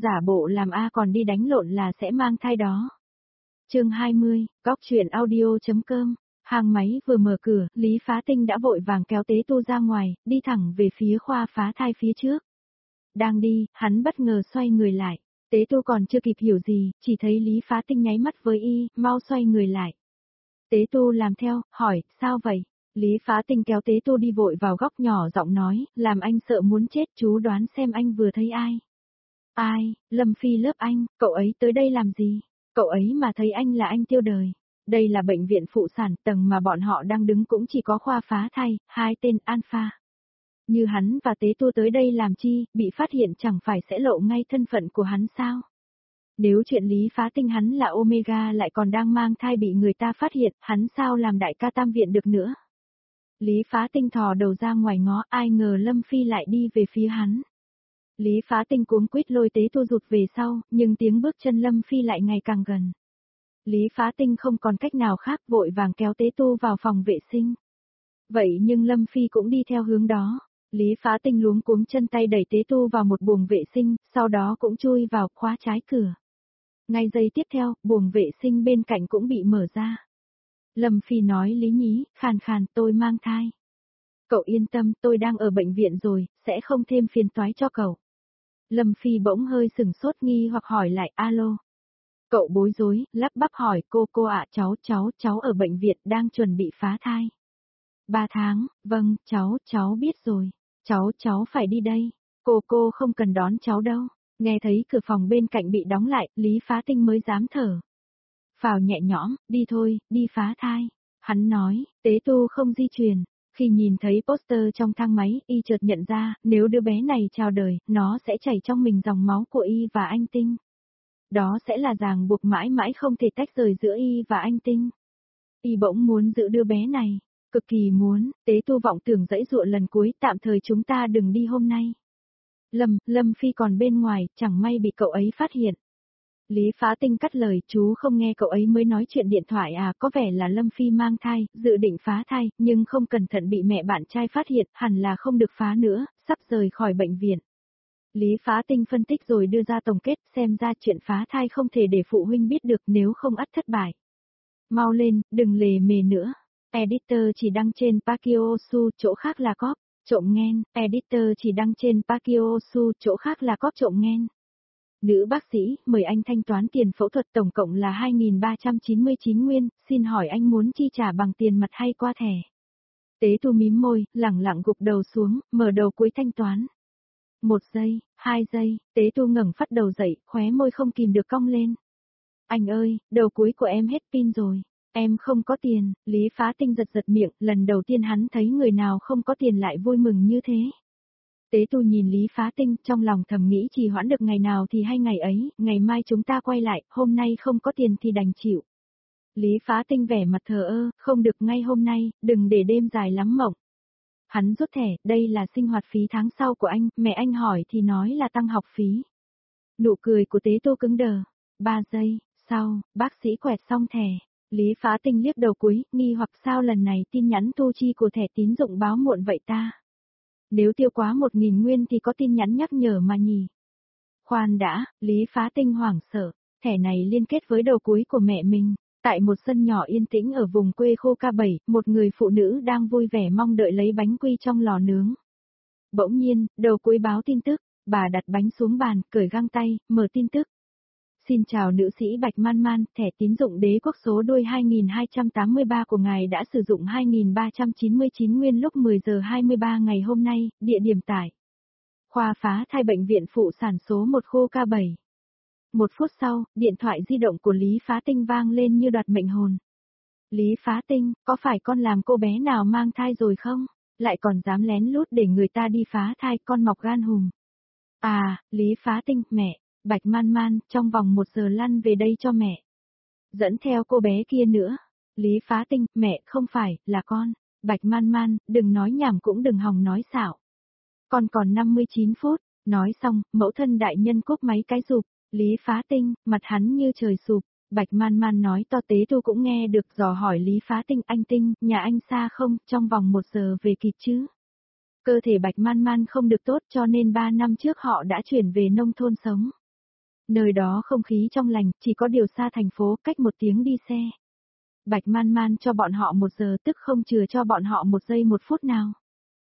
giả bộ làm A còn đi đánh lộn là sẽ mang thai đó. Chương 20, góc truyện audio.com. Hàng máy vừa mở cửa, Lý Phá Tinh đã vội vàng kéo Tế Tu ra ngoài, đi thẳng về phía khoa phá thai phía trước. Đang đi, hắn bất ngờ xoay người lại. Tế Tu còn chưa kịp hiểu gì, chỉ thấy Lý Phá Tinh nháy mắt với y, mau xoay người lại. Tế Tu làm theo, hỏi, sao vậy? Lý Phá Tinh kéo Tế Tu đi vội vào góc nhỏ giọng nói, làm anh sợ muốn chết, chú đoán xem anh vừa thấy ai. Ai, Lâm Phi lớp anh, cậu ấy tới đây làm gì? Cậu ấy mà thấy anh là anh tiêu đời. Đây là bệnh viện phụ sản, tầng mà bọn họ đang đứng cũng chỉ có khoa phá thai, hai tên Alpha. Như hắn và Tế Tu tới đây làm chi, bị phát hiện chẳng phải sẽ lộ ngay thân phận của hắn sao? Nếu chuyện Lý Phá Tinh hắn là Omega lại còn đang mang thai bị người ta phát hiện, hắn sao làm đại ca tam viện được nữa? Lý Phá Tinh thò đầu ra ngoài ngó, ai ngờ Lâm Phi lại đi về phía hắn. Lý Phá Tinh cuống quýt lôi Tế Tu rụt về sau, nhưng tiếng bước chân Lâm Phi lại ngày càng gần. Lý Phá Tinh không còn cách nào khác, vội vàng kéo Tế Tu vào phòng vệ sinh. Vậy nhưng Lâm Phi cũng đi theo hướng đó. Lý Phá Tinh luống cuống chân tay đẩy Tế Tu vào một buồng vệ sinh, sau đó cũng chui vào, khóa trái cửa. Ngay giây tiếp theo, buồng vệ sinh bên cạnh cũng bị mở ra. Lâm Phi nói Lý nhí, khàn khàn, tôi mang thai. Cậu yên tâm, tôi đang ở bệnh viện rồi, sẽ không thêm phiền toái cho cậu. Lâm Phi bỗng hơi sừng sốt nghi hoặc hỏi lại, alo. Cậu bối rối, lắp bắp hỏi, cô ạ, cháu ở bệnh viện đang chuẩn bị phá thai. 3 tháng, vâng, cháu biết rồi. Cháu phải đi đây. Cô không cần đón cháu đâu. Nghe thấy cửa phòng bên cạnh bị đóng lại, Lý Phá Tinh mới dám thở. Phào nhẹ nhõm, đi thôi, đi phá thai. Hắn nói, Tế Tu không di chuyển. Khi nhìn thấy poster trong thang máy, y chợt nhận ra, nếu đứa bé này chào đời, nó sẽ chảy trong mình dòng máu của y và anh Tinh. Đó sẽ là ràng buộc mãi mãi không thể tách rời giữa y và anh Tinh. Y bỗng muốn giữ đứa bé này, cực kỳ muốn. Tế Tu vọng tưởng dãy dụa lần cuối, tạm thời chúng ta đừng đi hôm nay. Lâm Phi còn bên ngoài, chẳng may bị cậu ấy phát hiện. Lý Phá Tinh cắt lời, chú không nghe cậu ấy mới nói chuyện điện thoại à, có vẻ là Lâm Phi mang thai, dự định phá thai, nhưng không cẩn thận bị mẹ bạn trai phát hiện, hẳn là không được phá nữa, sắp rời khỏi bệnh viện. Lý Phá Tinh phân tích rồi đưa ra tổng kết, xem ra chuyện phá thai không thể để phụ huynh biết được, nếu không ắt thất bại. Mau lên, đừng lề mề nữa. Editor chỉ đăng trên Pakiosu, chỗ khác là cóp, trộm nghen. Editor chỉ đăng trên Pakiosu, chỗ khác là cóp trộm nghen. Nữ bác sĩ, mời anh thanh toán tiền phẫu thuật tổng cộng là 2.399 nguyên, xin hỏi anh muốn chi trả bằng tiền mặt hay qua thẻ? Tế Tu mím môi, lẳng lặng gục đầu xuống, mở đầu cuối thanh toán. 1 giây, 2 giây, Tế Tu ngẩng phát đầu dậy, khóe môi không kìm được cong lên. Anh ơi, đầu cuối của em hết pin rồi. Em không có tiền. Lý Phá Tinh giật miệng, lần đầu tiên hắn thấy người nào không có tiền lại vui mừng như thế. Tế Tu nhìn Lý Phá Tinh, trong lòng thầm nghĩ trì hoãn được ngày nào thì hay ngày ấy, ngày mai chúng ta quay lại, hôm nay không có tiền thì đành chịu. Lý Phá Tinh vẻ mặt thờ ơ, không được ngay hôm nay, đừng để đêm dài lắm mộng. Hắn rút thẻ, đây là sinh hoạt phí tháng sau của anh, mẹ anh hỏi thì nói là tăng học phí. Nụ cười của Tế Tu cứng đờ. 3 giây, sau, bác sĩ quẹt xong thẻ. Lý Phá Tinh liếc đầu cuối, nghi hoặc sao lần này tin nhắn thu chi của thẻ tín dụng báo muộn vậy ta? Nếu tiêu quá 1.000 nguyên thì có tin nhắn nhắc nhở mà nhỉ? Khoan đã, Lý Phá Tinh hoảng sợ, thẻ này liên kết với đầu cuối của mẹ mình. Tại một sân nhỏ yên tĩnh ở vùng quê khô K7, một người phụ nữ đang vui vẻ mong đợi lấy bánh quy trong lò nướng. Bỗng nhiên, đầu cuối báo tin tức, bà đặt bánh xuống bàn, cởi găng tay, mở tin tức. Xin chào nữ sĩ Bạch Man Man, thẻ tín dụng Đế Quốc số đuôi 2283 của ngài đã sử dụng 2.399 nguyên lúc 10 giờ 23 ngày hôm nay, địa điểm tại khoa phá thai bệnh viện phụ sản số 1 khô K7. 1 phút sau, điện thoại di động của Lý Phá Tinh vang lên như đoạt mệnh hồn. Lý Phá Tinh, có phải con làm cô bé nào mang thai rồi không? Lại còn dám lén lút để người ta đi phá thai, con mọc gan hùm. À, Lý Phá Tinh, mẹ. Bạch Man Man, trong vòng 1 giờ lăn về đây cho mẹ. Dẫn theo cô bé kia nữa. Lý Phá Tinh, mẹ, không phải, là con. Bạch Man Man, đừng nói nhảm cũng đừng hòng nói xạo. Con còn 59 phút. Nói xong, mẫu thân đại nhân cúp máy cái rụp. Lý Phá Tinh, mặt hắn như trời sụp. Bạch Man Man nói to, Tế Tu cũng nghe được, dò hỏi Lý Phá Tinh, anh Tinh, nhà anh xa không, trong vòng 1 giờ về kịp chứ? Cơ thể Bạch Man Man không được tốt cho nên 3 năm trước họ đã chuyển về nông thôn sống. Nơi đó không khí trong lành, chỉ có điều xa thành phố, cách 1 tiếng đi xe. Bạch Man Man cho bọn họ 1 giờ tức không chừa cho bọn họ 1 giây 1 phút nào.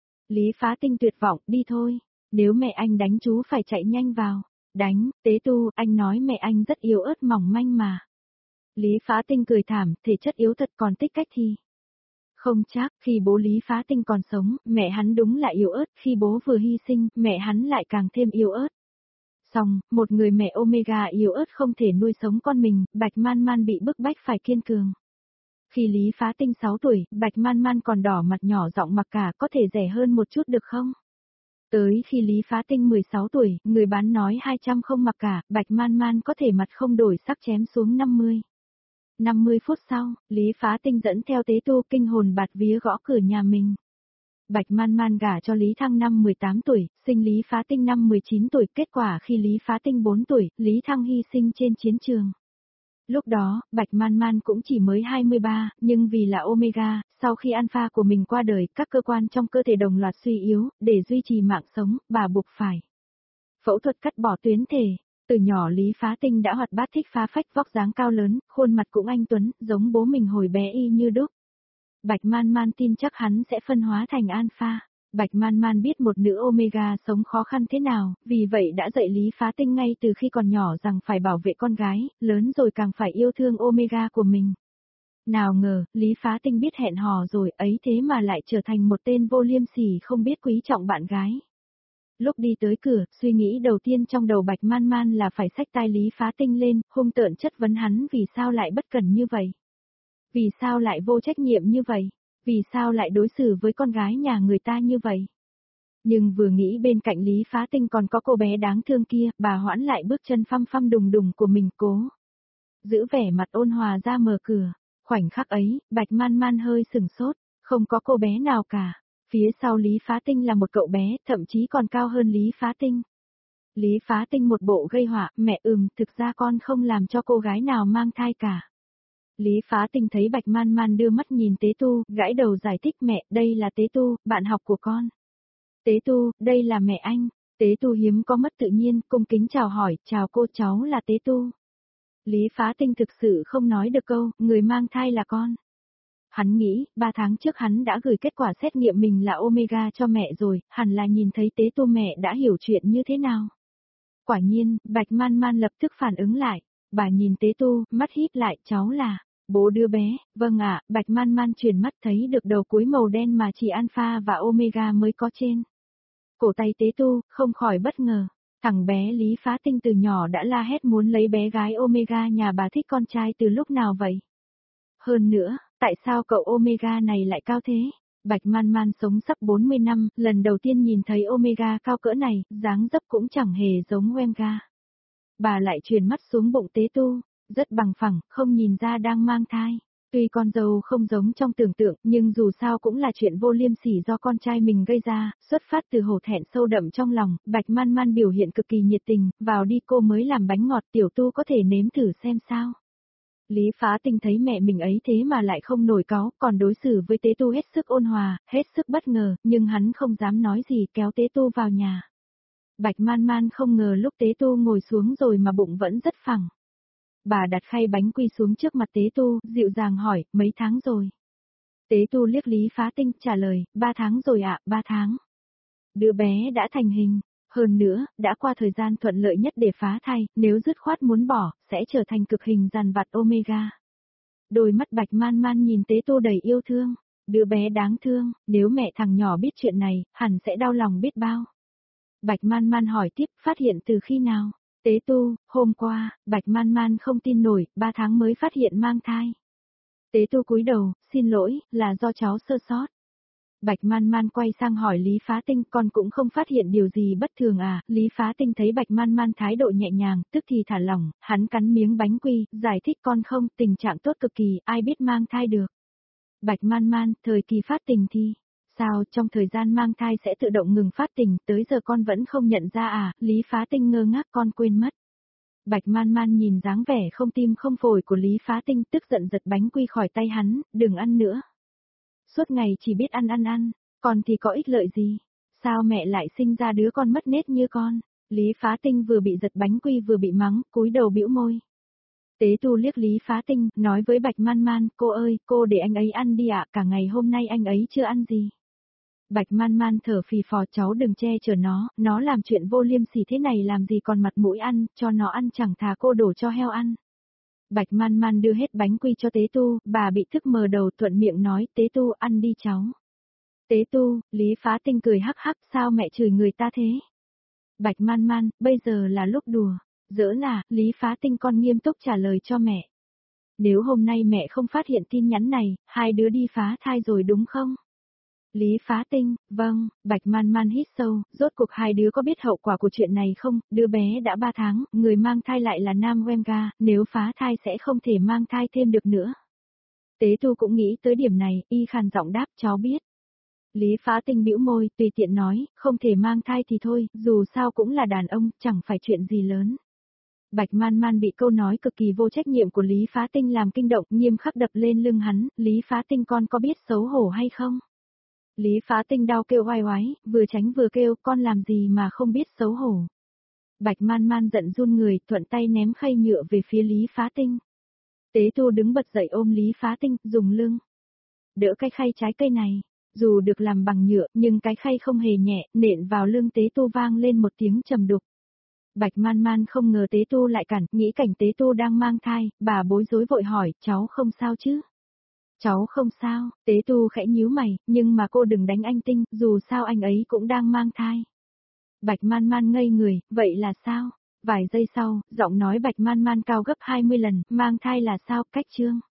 Lý Phá Tinh tuyệt vọng, đi thôi. Nếu mẹ anh đánh chú phải chạy nhanh vào. Đánh, Tế Tu, anh nói mẹ anh rất yếu ớt mỏng manh mà. Lý Phá Tinh cười thảm, thể chất yếu thật còn tích cách thì. Không chắc, khi bố Lý Phá Tinh còn sống, mẹ hắn đúng là yếu ớt, khi bố vừa hy sinh, mẹ hắn lại càng thêm yếu ớt. Xong, một người mẹ Omega yếu ớt không thể nuôi sống con mình, Bạch Man Man bị bức bách phải kiên cường. Khi Lý Phá Tinh 6 tuổi, Bạch Man Man còn đỏ mặt nhỏ giọng mặc cả có thể rẻ hơn một chút được không? Tới khi Lý Phá Tinh 16 tuổi, người bán nói 200 không mặc cả, Bạch Man Man có thể mặt không đổi sắc chém xuống 50. 50 phút sau, Lý Phá Tinh dẫn theo Tế Tu kinh hồn bạt vía gõ cửa nhà mình. Bạch Man Man gả cho Lý Thăng năm 18 tuổi, sinh Lý Phá Tinh năm 19 tuổi, kết quả khi Lý Phá Tinh 4 tuổi, Lý Thăng hy sinh trên chiến trường. Lúc đó, Bạch Man Man cũng chỉ mới 23, nhưng vì là Omega, sau khi Alpha của mình qua đời, các cơ quan trong cơ thể đồng loạt suy yếu, để duy trì mạng sống, bà buộc phải phẫu thuật cắt bỏ tuyến thể. Từ nhỏ Lý Phá Tinh đã hoạt bát thích phá phách, vóc dáng cao lớn, khuôn mặt cũng anh tuấn, giống bố mình hồi bé y như đúc. Bạch Man Man tin chắc hắn sẽ phân hóa thành Alpha. Bạch Man Man biết một nữ Omega sống khó khăn thế nào, vì vậy đã dạy Lý Phá Tinh ngay từ khi còn nhỏ rằng phải bảo vệ con gái, lớn rồi càng phải yêu thương Omega của mình. Nào ngờ, Lý Phá Tinh biết hẹn hò rồi, ấy thế mà lại trở thành một tên vô liêm sỉ không biết quý trọng bạn gái. Lúc đi tới cửa, suy nghĩ đầu tiên trong đầu Bạch Man Man là phải xách tai Lý Phá Tinh lên, hung tợn chất vấn hắn vì sao lại bất cẩn như vậy. Vì sao lại vô trách nhiệm như vậy? Vì sao lại đối xử với con gái nhà người ta như vậy? Nhưng vừa nghĩ bên cạnh Lý Phá Tinh còn có cô bé đáng thương kia, bà hoãn lại bước chân phăm phăm đùng đùng của mình cố. Giữ vẻ mặt ôn hòa ra mở cửa. Khoảnh khắc ấy, Bạch Man Man hơi sừng sốt, không có cô bé nào cả. Phía sau Lý Phá Tinh là một cậu bé, thậm chí còn cao hơn Lý Phá Tinh. Lý Phá Tinh một bộ gây họa, mẹ thực ra con không làm cho cô gái nào mang thai cả. Lý Phá Tinh thấy Bạch Man Man đưa mắt nhìn Tế Tu, gãi đầu giải thích mẹ, đây là Tế Tu, bạn học của con. Tế Tu, đây là mẹ anh. Tế Tu hiếm có mất tự nhiên, cung kính chào hỏi, chào cô cháu là Tế Tu. Lý Phá Tinh thực sự không nói được câu, người mang thai là con. Hắn nghĩ, 3 tháng trước hắn đã gửi kết quả xét nghiệm mình là Omega cho mẹ rồi, hẳn là nhìn thấy Tế Tu mẹ đã hiểu chuyện như thế nào. Quả nhiên, Bạch Man Man lập tức phản ứng lại. Bà nhìn Tế Tu, mắt híp lại, cháu là bố đứa bé. Vâng ạ, Bạch Man Man chuyển mắt thấy được đầu cuối màu đen mà chỉ Alpha và Omega mới có trên cổ tay Tế Tu, không khỏi bất ngờ. Thằng bé Lý Phá Tinh từ nhỏ đã la hét muốn lấy bé gái Omega nhà bà thích con trai từ lúc nào vậy? Hơn nữa, tại sao cậu Omega này lại cao thế? Bạch Man Man sống sắp 40 năm, lần đầu tiên nhìn thấy Omega cao cỡ này, dáng dấp cũng chẳng hề giống Wenga. Bà lại truyền mắt xuống bụng Tế Tu, rất bằng phẳng, không nhìn ra đang mang thai. Tuy con dâu không giống trong tưởng tượng, nhưng dù sao cũng là chuyện vô liêm sỉ do con trai mình gây ra, xuất phát từ hổ thẹn sâu đậm trong lòng, Bạch Man Man biểu hiện cực kỳ nhiệt tình, vào đi cô mới làm bánh ngọt Tiểu Tu có thể nếm thử xem sao. Lý Phá Tinh thấy mẹ mình ấy thế mà lại không nổi cáu, còn đối xử với Tế Tu hết sức ôn hòa, hết sức bất ngờ, nhưng hắn không dám nói gì kéo Tế Tu vào nhà. Bạch Man Man không ngờ lúc Tế Tu ngồi xuống rồi mà bụng vẫn rất phẳng. Bà đặt khay bánh quy xuống trước mặt Tế Tu, dịu dàng hỏi, mấy tháng rồi? Tế Tu liếc Lý Phá Tinh, trả lời, 3 tháng rồi ạ, 3 tháng. Đứa bé đã thành hình, hơn nữa, đã qua thời gian thuận lợi nhất để phá thai, nếu dứt khoát muốn bỏ, sẽ trở thành cực hình dàn vặt Omega. Đôi mắt Bạch Man Man nhìn Tế Tu đầy yêu thương, đứa bé đáng thương, nếu mẹ thằng nhỏ biết chuyện này, hẳn sẽ đau lòng biết bao. Bạch Man Man hỏi tiếp, phát hiện từ khi nào? Tế Tu, hôm qua, Bạch Man Man không tin nổi, 3 tháng mới phát hiện mang thai. Tế Tu cúi đầu, xin lỗi, là do cháu sơ sót. Bạch Man Man quay sang hỏi Lý Phá Tinh, con cũng không phát hiện điều gì bất thường à? Lý Phá Tinh thấy Bạch Man Man thái độ nhẹ nhàng, tức thì thả lỏng, hắn cắn miếng bánh quy, giải thích con không, tình trạng tốt cực kỳ, ai biết mang thai được. Bạch Man Man, thời kỳ phát tình thì sao, trong thời gian mang thai sẽ tự động ngừng phát tình, tới giờ con vẫn không nhận ra à? Lý Phá Tinh ngơ ngác, con quên mất. Bạch Man Man nhìn dáng vẻ không tim không phổi của Lý Phá Tinh, tức giận giật bánh quy khỏi tay hắn, đừng ăn nữa. Suốt ngày chỉ biết ăn, còn thì có ích lợi gì? Sao mẹ lại sinh ra đứa con mất nết như con? Lý Phá Tinh vừa bị giật bánh quy vừa bị mắng, cúi đầu bĩu môi. Tế Tu liếc Lý Phá Tinh, nói với Bạch Man Man, cô ơi, cô để anh ấy ăn đi ạ, cả ngày hôm nay anh ấy chưa ăn gì. Bạch Man Man thở phì phò, cháu đừng che chở nó làm chuyện vô liêm sỉ thế này làm gì còn mặt mũi ăn, cho nó ăn chẳng thà cô đổ cho heo ăn. Bạch Man Man đưa hết bánh quy cho Tế Tu, bà bị thức mờ đầu thuận miệng nói, Tế Tu ăn đi cháu. Tế Tu, Lý Phá Tinh cười hắc hắc, sao mẹ chửi người ta thế? Bạch Man Man, bây giờ là lúc đùa. Giỡn à, Lý Phá Tinh con nghiêm túc trả lời cho mẹ. Nếu hôm nay mẹ không phát hiện tin nhắn này, hai đứa đi phá thai rồi đúng không? Lý Phá Tinh, vâng, Bạch Man Man hít sâu, rốt cuộc hai đứa có biết hậu quả của chuyện này không? Đứa bé đã 3 tháng, người mang thai lại là nam Wenga, nếu phá thai sẽ không thể mang thai thêm được nữa. Tế Tu cũng nghĩ tới điểm này, y khàn giọng đáp, cháu biết. Lý Phá Tinh bĩu môi, tùy tiện nói, không thể mang thai thì thôi, dù sao cũng là đàn ông, chẳng phải chuyện gì lớn. Bạch Man Man bị câu nói cực kỳ vô trách nhiệm của Lý Phá Tinh làm kinh động, nghiêm khắc đập lên lưng hắn, Lý Phá Tinh con có biết xấu hổ hay không? Lý Phá Tinh đau kêu oai oái, vừa tránh vừa kêu, con làm gì mà không biết xấu hổ. Bạch Man Man giận run người, thuận tay ném khay nhựa về phía Lý Phá Tinh. Tế Tu đứng bật dậy ôm Lý Phá Tinh, dùng lưng đỡ cái khay trái cây này. Dù được làm bằng nhựa, nhưng cái khay không hề nhẹ, nện vào lưng Tế Tu vang lên một tiếng trầm đục. Bạch Man Man không ngờ Tế Tu lại cản, nghĩ cảnh Tế Tu đang mang thai, bà bối rối vội hỏi, cháu không sao chứ? Cháu không sao, Tế Tu khẽ nhíu mày, nhưng mà cô đừng đánh anh Tinh, dù sao anh ấy cũng đang mang thai. Bạch Man Man ngây người, vậy là sao? Vài giây sau, giọng nói Bạch Man Man cao gấp 20 lần, mang thai là sao, cách chương.